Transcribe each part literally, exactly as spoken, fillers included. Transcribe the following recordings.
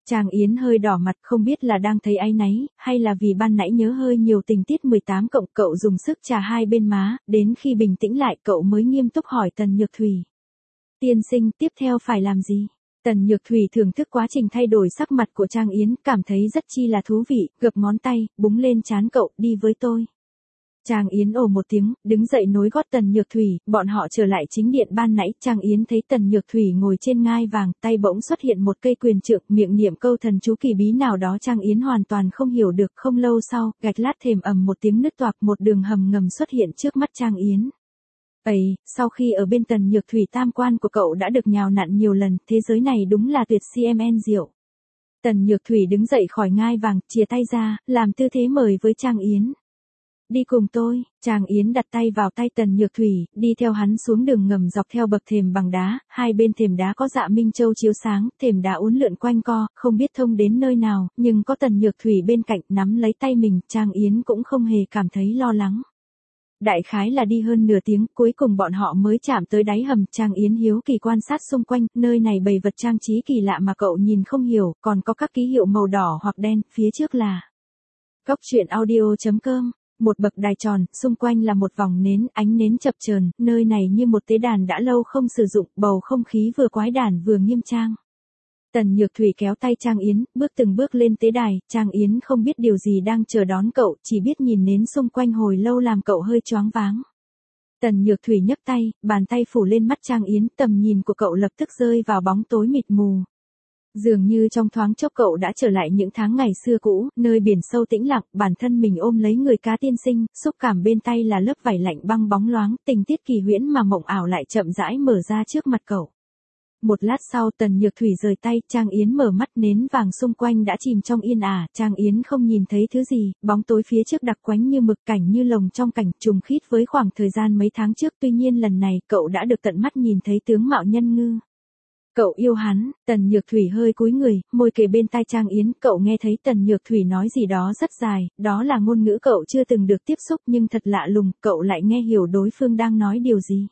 Trang Yến hơi đỏ mặt, không biết là đang thấy áy náy, hay là vì ban nãy nhớ hơi nhiều tình tiết mười tám cộng, cậu dùng sức chà hai bên má, đến khi bình tĩnh lại cậu mới nghiêm túc hỏi Tần Nhược Thủy. Tiên sinh, tiếp theo phải làm gì? Tần Nhược Thủy thưởng thức quá trình thay đổi sắc mặt của Trang Yến, cảm thấy rất chi là thú vị, gập ngón tay, búng lên trán cậu, đi với tôi. Trang Yến ồ một tiếng, đứng dậy nối gót Tần Nhược Thủy, bọn họ trở lại chính điện ban nãy, Trang Yến thấy Tần Nhược Thủy ngồi trên ngai vàng, tay bỗng xuất hiện một cây quyền trượng, miệng niệm câu thần chú kỳ bí nào đó Trang Yến hoàn toàn không hiểu được, không lâu sau, gạch lát thềm ầm một tiếng nứt toạc, một đường hầm ngầm xuất hiện trước mắt Trang Yến. Ấy, sau khi ở bên Tần Nhược Thủy tam quan của cậu đã được nhào nặn nhiều lần, thế giới này đúng là tuyệt cmn diệu. Tần Nhược Thủy đứng dậy khỏi ngai vàng, chìa tay ra, làm tư thế mời với Trang Yến. Đi cùng tôi, Trang Yến đặt tay vào tay Tần Nhược Thủy, đi theo hắn xuống đường ngầm dọc theo bậc thềm bằng đá, hai bên thềm đá có dạ minh châu chiếu sáng, thềm đá uốn lượn quanh co, không biết thông đến nơi nào, nhưng có Tần Nhược Thủy bên cạnh nắm lấy tay mình, Trang Yến cũng không hề cảm thấy lo lắng. Đại khái là đi hơn nửa tiếng, cuối cùng bọn họ mới chạm tới đáy hầm, Trang Yến hiếu kỳ quan sát xung quanh, nơi này bày vật trang trí kỳ lạ mà cậu nhìn không hiểu, còn có các ký hiệu màu đỏ hoặc đen, phía trước là Cốc truyện audio chấm com. Một bậc đài tròn, xung quanh là một vòng nến, ánh nến chập chờn, nơi này như một tế đàn đã lâu không sử dụng, bầu không khí vừa quái đản vừa nghiêm trang. Tần Nhược Thủy kéo tay Trang Yến, bước từng bước lên tế đài, Trang Yến không biết điều gì đang chờ đón cậu, chỉ biết nhìn nến xung quanh hồi lâu làm cậu hơi choáng váng. Tần Nhược Thủy nhấc tay, bàn tay phủ lên mắt Trang Yến, tầm nhìn của cậu lập tức rơi vào bóng tối mịt mù. Dường như trong thoáng chốc cậu đã trở lại những tháng ngày xưa cũ, nơi biển sâu tĩnh lặng, bản thân mình ôm lấy người cá tiên sinh, xúc cảm bên tay là lớp vải lạnh băng bóng loáng, tình tiết kỳ huyễn mà mộng ảo lại chậm rãi mở ra trước mặt cậu. Một lát sau Tần Nhược Thủy rời tay, Trang Yến mở mắt, nến vàng xung quanh đã chìm trong yên ả, Trang Yến không nhìn thấy thứ gì, bóng tối phía trước đặc quánh như mực, cảnh như lồng trong cảnh, trùng khít với khoảng thời gian mấy tháng trước, tuy nhiên lần này cậu đã được tận mắt nhìn thấy tướng mạo nhân ngư. Cậu yêu hắn, Tần Nhược Thủy hơi cúi người, môi kề bên tai Trang Yến, cậu nghe thấy Tần Nhược Thủy nói gì đó rất dài, đó là ngôn ngữ cậu chưa từng được tiếp xúc nhưng thật lạ lùng, cậu lại nghe hiểu đối phương đang nói điều gì.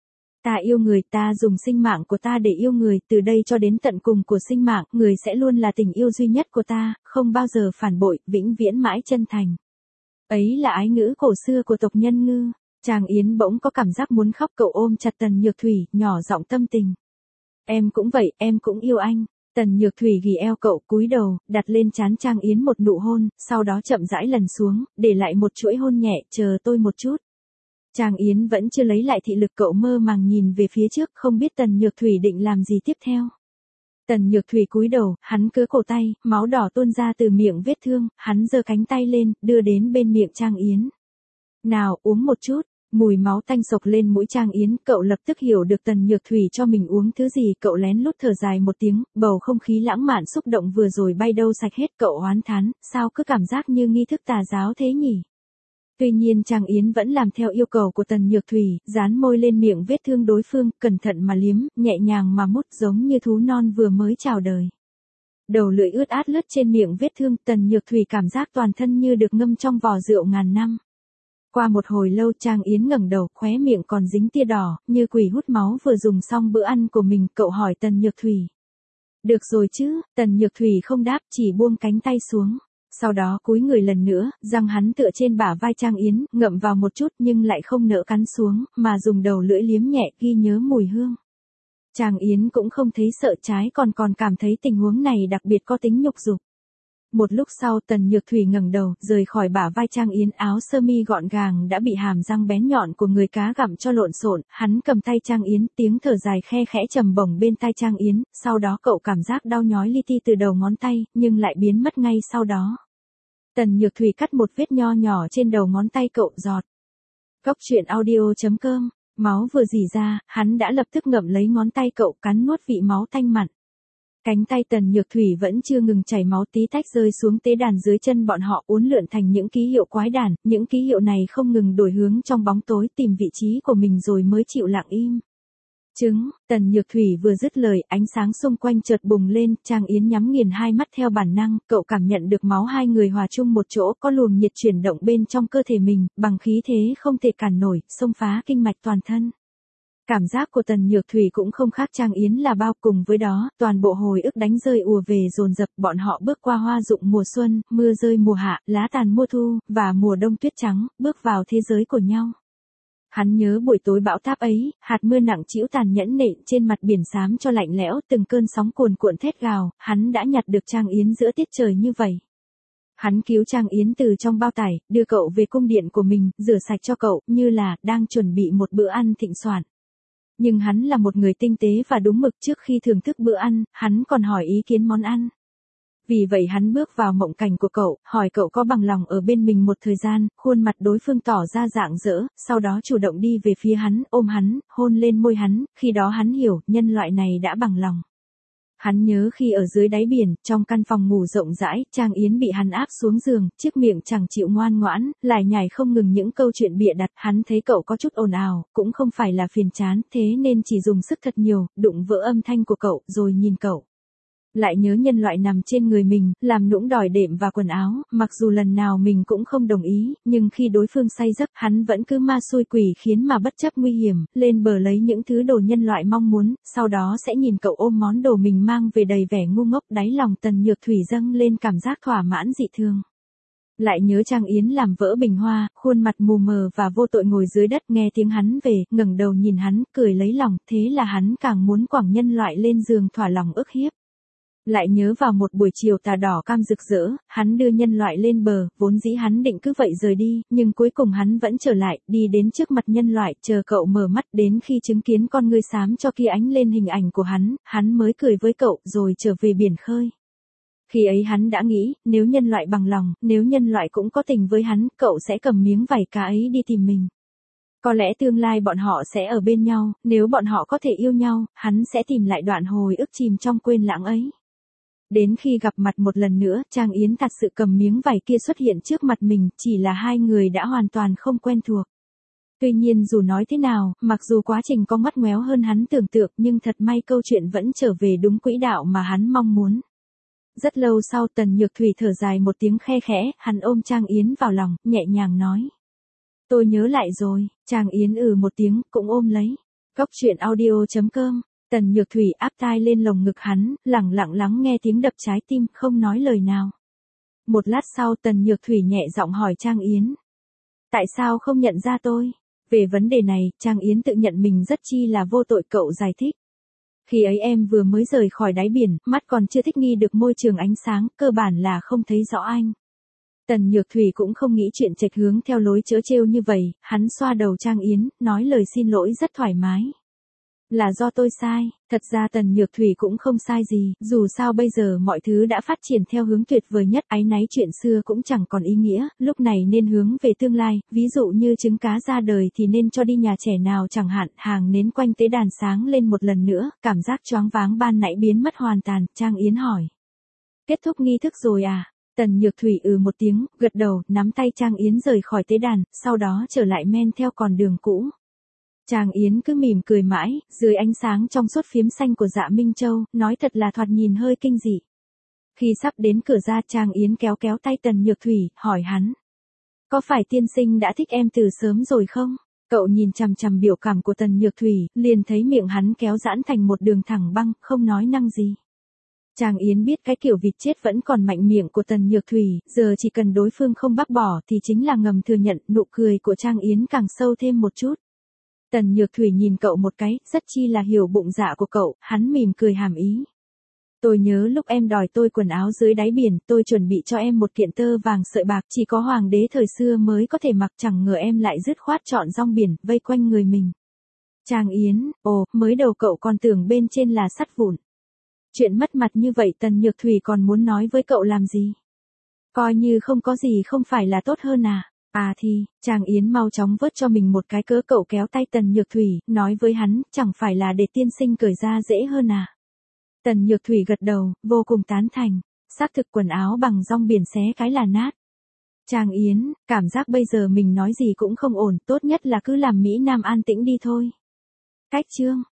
Ta yêu người, ta dùng sinh mạng của ta để yêu người, từ đây cho đến tận cùng của sinh mạng, người sẽ luôn là tình yêu duy nhất của ta, không bao giờ phản bội, vĩnh viễn mãi chân thành. Ấy là ái ngữ cổ xưa của tộc nhân ngư. Trang Yến bỗng có cảm giác muốn khóc, cậu ôm chặt Tần Nhược Thủy, nhỏ giọng tâm tình. Em cũng vậy, em cũng yêu anh. Tần Nhược Thủy ghì eo cậu, cúi đầu, đặt lên trán Trang Yến một nụ hôn, sau đó chậm rãi lần xuống, để lại một chuỗi hôn nhẹ, chờ tôi một chút. Trang Yến vẫn chưa lấy lại thị lực, cậu mơ màng nhìn về phía trước, không biết Tần Nhược Thủy định làm gì tiếp theo. Tần Nhược Thủy cúi đầu, hắn cứa cổ tay, máu đỏ tuôn ra từ miệng vết thương, hắn giơ cánh tay lên, đưa đến bên miệng Trang Yến. Nào, uống một chút. Mùi máu tanh sộc lên mũi Trang Yến, cậu lập tức hiểu được Tần Nhược Thủy cho mình uống thứ gì, cậu lén lút thở dài một tiếng, bầu không khí lãng mạn xúc động vừa rồi bay đâu sạch hết, cậu oán thán, sao cứ cảm giác như nghi thức tà giáo thế nhỉ? Tuy nhiên Trang Yến vẫn làm theo yêu cầu của Tần Nhược Thủy, dán môi lên miệng vết thương đối phương, cẩn thận mà liếm, nhẹ nhàng mà mút giống như thú non vừa mới chào đời. Đầu lưỡi ướt át lướt trên miệng vết thương, Tần Nhược Thủy cảm giác toàn thân như được ngâm trong vò rượu ngàn năm. Qua một hồi lâu Trang Yến ngẩng đầu, khóe miệng còn dính tia đỏ, như quỷ hút máu vừa dùng xong bữa ăn của mình, cậu hỏi Tần Nhược Thủy. Được rồi chứ, Tần Nhược Thủy không đáp, chỉ buông cánh tay xuống. Sau đó cúi người lần nữa, răng hắn tựa trên bả vai Trang Yến, ngậm vào một chút nhưng lại không nỡ cắn xuống, mà dùng đầu lưỡi liếm nhẹ, ghi nhớ mùi hương. Trang Yến cũng không thấy sợ, trái còn còn cảm thấy tình huống này đặc biệt có tính nhục dục. Một lúc sau Tần Nhược Thủy ngẩng đầu, rời khỏi bả vai Trang Yến, áo sơ mi gọn gàng đã bị hàm răng bén nhọn của người cá gặm cho lộn xộn, hắn cầm tay Trang Yến, tiếng thở dài khe khẽ trầm bổng bên tai Trang Yến, sau đó cậu cảm giác đau nhói li ti từ đầu ngón tay, nhưng lại biến mất ngay sau đó. Tần Nhược Thủy cắt một vết nho nhỏ trên đầu ngón tay cậu, giọt. Cốc truyện audio chấm com, máu vừa rỉ ra, hắn đã lập tức ngậm lấy ngón tay cậu, cắn nuốt vị máu tanh mặn. Cánh tay Tần Nhược Thủy vẫn chưa ngừng chảy máu, tí tách rơi xuống tế đàn dưới chân bọn họ, uốn lượn thành những ký hiệu quái đản, những ký hiệu này không ngừng đổi hướng trong bóng tối, tìm vị trí của mình rồi mới chịu lặng im. Chứng, Tần Nhược Thủy vừa dứt lời, ánh sáng xung quanh chợt bùng lên, Trang Yến nhắm nghiền hai mắt theo bản năng, cậu cảm nhận được máu hai người hòa chung một chỗ, có luồng nhiệt chuyển động bên trong cơ thể mình, bằng khí thế không thể cản nổi, xông phá kinh mạch toàn thân. Cảm giác của Tần Nhược Thủy cũng không khác Trang Yến là bao, cùng với đó, toàn bộ hồi ức đánh rơi ùa về dồn dập, bọn họ bước qua hoa rụng mùa xuân, mưa rơi mùa hạ, lá tàn mùa thu, và mùa đông tuyết trắng, bước vào thế giới của nhau. Hắn nhớ buổi tối bão táp ấy, hạt mưa nặng trĩu tàn nhẫn nện trên mặt biển xám cho lạnh lẽo, từng cơn sóng cuồn cuộn thét gào, hắn đã nhặt được Trang Yến giữa tiết trời như vậy. Hắn cứu Trang Yến từ trong bao tải, đưa cậu về cung điện của mình, rửa sạch cho cậu, như là đang chuẩn bị một bữa ăn thịnh soạn. Nhưng hắn là một người tinh tế và đúng mực, trước khi thưởng thức bữa ăn, hắn còn hỏi ý kiến món ăn. Vì vậy hắn bước vào mộng cảnh của cậu, hỏi cậu có bằng lòng ở bên mình một thời gian, khuôn mặt đối phương tỏ ra rạng rỡ, sau đó chủ động đi về phía hắn, ôm hắn, hôn lên môi hắn, khi đó hắn hiểu, nhân loại này đã bằng lòng. Hắn nhớ khi ở dưới đáy biển, trong căn phòng ngủ rộng rãi, Trang Yến bị hắn áp xuống giường, chiếc miệng chẳng chịu ngoan ngoãn, lải nhải không ngừng những câu chuyện bịa đặt, hắn thấy cậu có chút ồn ào, cũng không phải là phiền chán, thế nên chỉ dùng sức thật nhiều, đụng vỡ âm thanh của cậu, rồi nhìn cậu. Lại nhớ nhân loại nằm trên người mình, làm nũng đòi đệm và quần áo, mặc dù lần nào mình cũng không đồng ý, nhưng khi đối phương say giấc, hắn vẫn cứ ma xui quỷ khiến mà bất chấp nguy hiểm, lên bờ lấy những thứ đồ nhân loại mong muốn, sau đó sẽ nhìn cậu ôm món đồ mình mang về đầy vẻ ngu ngốc, đáy lòng Tần Nhược Thủy dâng lên cảm giác thỏa mãn dị thường. Lại nhớ Trang Yến làm vỡ bình hoa, khuôn mặt mù mờ và vô tội ngồi dưới đất, nghe tiếng hắn về, ngẩng đầu nhìn hắn, cười lấy lòng, thế là hắn càng muốn quẳng nhân loại lên giường thỏa lòng ức hiếp. Lại nhớ vào một buổi chiều tà đỏ cam rực rỡ, hắn đưa nhân loại lên bờ, vốn dĩ hắn định cứ vậy rời đi, nhưng cuối cùng hắn vẫn trở lại, đi đến trước mặt nhân loại, chờ cậu mở mắt, đến khi chứng kiến con ngươi xám cho kia ánh lên hình ảnh của hắn, hắn mới cười với cậu, rồi trở về biển khơi. Khi ấy hắn đã nghĩ, nếu nhân loại bằng lòng, nếu nhân loại cũng có tình với hắn, cậu sẽ cầm miếng vảy cá ấy đi tìm mình. Có lẽ tương lai bọn họ sẽ ở bên nhau, nếu bọn họ có thể yêu nhau, hắn sẽ tìm lại đoạn hồi ức chìm trong quên lãng ấy. Đến khi gặp mặt một lần nữa, Trang Yến thật sự cầm miếng vải kia xuất hiện trước mặt mình, chỉ là hai người đã hoàn toàn không quen thuộc. Tuy nhiên dù nói thế nào, mặc dù quá trình có ngoắt ngoéo hơn hắn tưởng tượng, nhưng thật may câu chuyện vẫn trở về đúng quỹ đạo mà hắn mong muốn. Rất lâu sau, Tần Nhược Thủy thở dài một tiếng khe khẽ, hắn ôm Trang Yến vào lòng, nhẹ nhàng nói. Tôi nhớ lại rồi, Trang Yến ừ một tiếng, cũng ôm lấy. Cốc truyện audio chấm com. Tần Nhược Thủy áp tai lên lồng ngực hắn, lẳng lặng lắng nghe tiếng đập trái tim, không nói lời nào. Một lát sau Tần Nhược Thủy nhẹ giọng hỏi Trang Yến. Tại sao không nhận ra tôi? Về vấn đề này, Trang Yến tự nhận mình rất chi là vô tội, cậu giải thích. Khi ấy em vừa mới rời khỏi đáy biển, mắt còn chưa thích nghi được môi trường ánh sáng, cơ bản là không thấy rõ anh. Tần Nhược Thủy cũng không nghĩ chuyện chệch hướng theo lối trớ trêu như vậy, hắn xoa đầu Trang Yến, nói lời xin lỗi rất thoải mái. Là do tôi sai, thật ra Tần Nhược Thủy cũng không sai gì, dù sao bây giờ mọi thứ đã phát triển theo hướng tuyệt vời nhất, áy náy chuyện xưa cũng chẳng còn ý nghĩa, lúc này nên hướng về tương lai, ví dụ như trứng cá ra đời thì nên cho đi nhà trẻ nào chẳng hạn, hàng nến quanh tế đàn sáng lên một lần nữa, cảm giác choáng váng ban nãy biến mất hoàn toàn, Trang Yến hỏi. Kết thúc nghi thức rồi à? Tần Nhược Thủy ừ một tiếng, gật đầu, nắm tay Trang Yến rời khỏi tế đàn, sau đó trở lại men theo con đường cũ. Trang Yến cứ mỉm cười mãi, dưới ánh sáng trong suốt phiếm xanh của Dạ Minh Châu, nói thật là thoạt nhìn hơi kinh dị. Khi sắp đến cửa ra, Trang Yến kéo kéo tay Tần Nhược Thủy, hỏi hắn. Có phải tiên sinh đã thích em từ sớm rồi không? Cậu nhìn chằm chằm biểu cảm của Tần Nhược Thủy, liền thấy miệng hắn kéo giãn thành một đường thẳng băng, không nói năng gì. Trang Yến biết cái kiểu vịt chết vẫn còn mạnh miệng của Tần Nhược Thủy, giờ chỉ cần đối phương không bác bỏ thì chính là ngầm thừa nhận, nụ cười của Trang Yến càng sâu thêm một chút. Tần Nhược Thủy nhìn cậu một cái, rất chi là hiểu bụng dạ của cậu, hắn mỉm cười hàm ý. Tôi nhớ lúc em đòi tôi quần áo dưới đáy biển, tôi chuẩn bị cho em một kiện tơ vàng sợi bạc, chỉ có hoàng đế thời xưa mới có thể mặc, chẳng ngờ em lại dứt khoát chọn rong biển, vây quanh người mình. Trang Yến, ồ, mới đầu cậu còn tưởng bên trên là sắt vụn. Chuyện mất mặt như vậy Tần Nhược Thủy còn muốn nói với cậu làm gì? Coi như không có gì không phải là tốt hơn à? À thì, Trang Yến mau chóng vớt cho mình một cái cớ, cậu kéo tay Tần Nhược Thủy, nói với hắn, chẳng phải là để tiên sinh cởi ra dễ hơn à? Tần Nhược Thủy gật đầu, vô cùng tán thành, xác thực quần áo bằng rong biển xé cái là nát. Trang Yến, cảm giác bây giờ mình nói gì cũng không ổn, tốt nhất là cứ làm Mỹ Nam an tĩnh đi thôi. Cách chương.